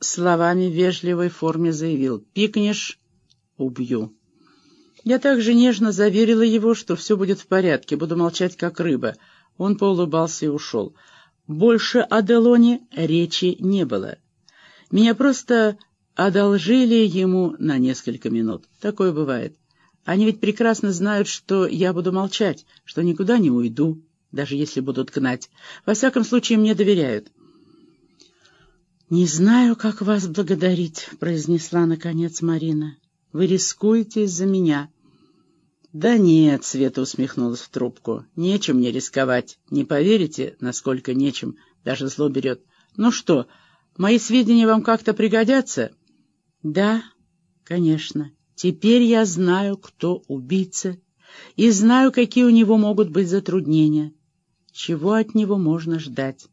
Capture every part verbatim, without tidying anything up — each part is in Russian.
словами в вежливой форме заявил: «Пикнешь — убью». Я также нежно заверила его, что все будет в порядке, буду молчать как рыба. Он поулыбался и ушел. Больше о Делоне речи не было. Меня просто одолжили ему на несколько минут. Такое бывает. Они ведь прекрасно знают, что я буду молчать, что никуда не уйду, даже если будут гнать. Во всяком случае, мне доверяют. «Не знаю, как вас благодарить», — произнесла наконец Марина. «Вы рискуете из-за меня». «Да нет», — Света усмехнулась в трубку, — «нечем мне рисковать. Не поверите, насколько нечем, даже зло берет. Ну что, мои сведения вам как-то пригодятся?» «Да, конечно. Теперь я знаю, кто убийца, и знаю, какие у него могут быть затруднения. Чего от него можно ждать?»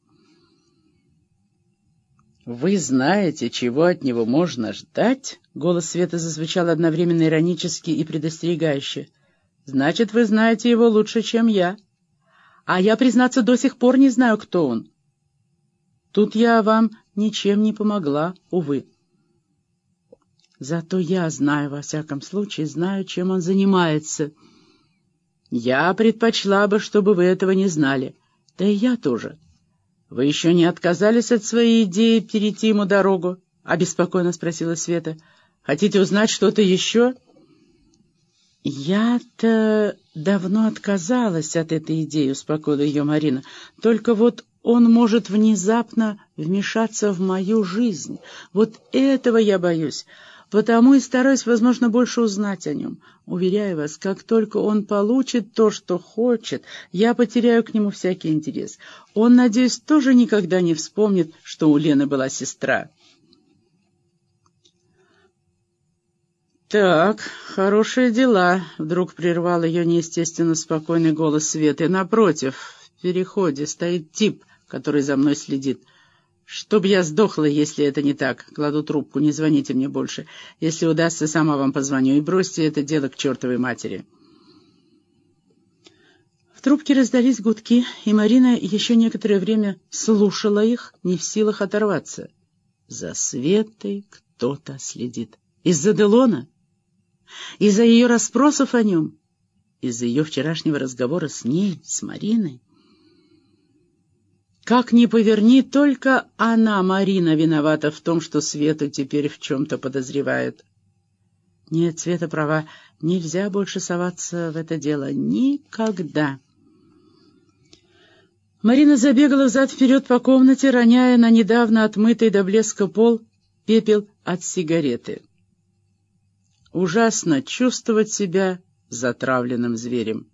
«Вы знаете, чего от него можно ждать?» Голос Светы зазвучал одновременно иронически и предостерегающе. «Значит, вы знаете его лучше, чем я. А я, признаться, до сих пор не знаю, кто он. Тут я вам ничем не помогла, увы. Зато я знаю, во всяком случае, знаю, чем он занимается. Я предпочла бы, чтобы вы этого не знали. Да и я тоже. Вы еще не отказались от своей идеи перейти ему дорогу?» — обеспокоенно спросила Света. «Хотите узнать что-то еще?» «Я-то давно отказалась от этой идеи», — успокоила ее Марина. «Только вот он может внезапно вмешаться в мою жизнь. Вот этого я боюсь. Потому и стараюсь, возможно, больше узнать о нем. Уверяю вас, как только он получит то, что хочет, я потеряю к нему всякий интерес. Он, надеюсь, тоже никогда не вспомнит, что у Лены была сестра». «Так, хорошие дела», — вдруг прервал ее неестественно спокойный голос Светы. «Напротив, в переходе стоит тип, который за мной следит. Чтоб я сдохла, если это не так. Кладу трубку, не звоните мне больше. Если удастся, сама вам позвоню. И бросьте это дело к чертовой матери». В трубке раздались гудки, и Марина еще некоторое время слушала их, не в силах оторваться. За Светой кто-то следит. Из-за Делона? Из-за ее расспросов о нем? Из-за ее вчерашнего разговора с ней, с Мариной? Как ни поверни, только она, Марина, виновата в том, что Свету теперь в чем-то подозревают. Нет, Света права, нельзя больше соваться в это дело. Никогда. Марина забегала взад-вперед по комнате, роняя на недавно отмытый до блеска пол пепел от сигареты. Ужасно чувствовать себя затравленным зверем.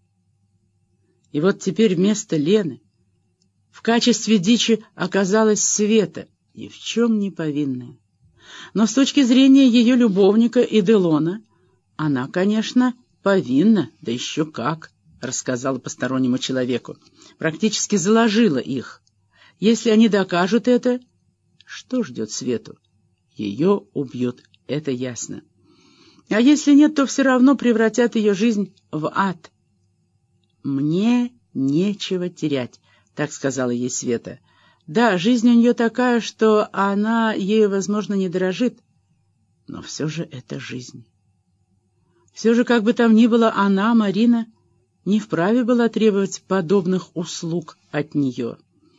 И вот теперь вместо Лены в качестве дичи оказалась Света, ни в чем не повинная. Но с точки зрения ее любовника и Делона, она, конечно, повинна, да еще как, рассказала постороннему человеку. Практически заложила их. Если они докажут это, что ждет Свету? Ее убьют, это ясно. А если нет, то все равно превратят ее жизнь в ад. «Мне нечего терять», — так сказала ей Света. «Да, жизнь у нее такая, что она ею, возможно, не дорожит, но все же это жизнь. Все же, как бы там ни было, она, Марина, не вправе была требовать подобных услуг от нее».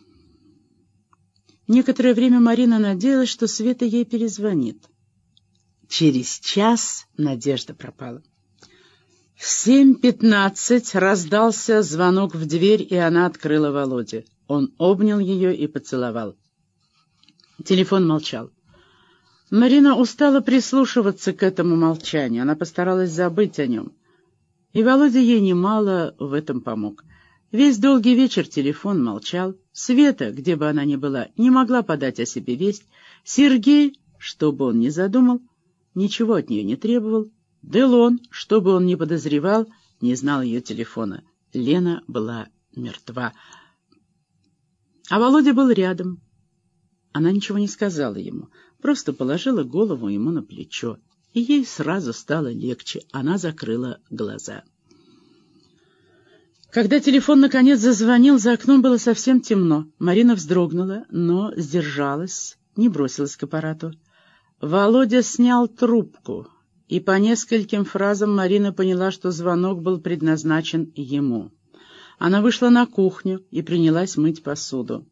Некоторое время Марина надеялась, что Света ей перезвонит. Через час надежда пропала. В семь пятнадцать раздался звонок в дверь, и она открыла Володе. Он обнял ее и поцеловал. Телефон молчал. Марина устала прислушиваться к этому молчанию. Она постаралась забыть о нем. И Володя ей немало в этом помог. Весь долгий вечер телефон молчал. Света, где бы она ни была, не могла подать о себе весть. Сергей, что бы он ни задумал, ничего от нее не требовал. Делон, что бы он ни подозревал, не знал ее телефона. Лена была мертва. А Володя был рядом. Она ничего не сказала ему, просто положила голову ему на плечо, и ей сразу стало легче. Она закрыла глаза. Когда телефон наконец зазвонил, за окном было совсем темно. Марина вздрогнула, но сдержалась не бросилась к аппарату. Володя снял трубку, и по нескольким фразам Марина поняла, что звонок был предназначен ему. Она вышла на кухню и принялась мыть посуду.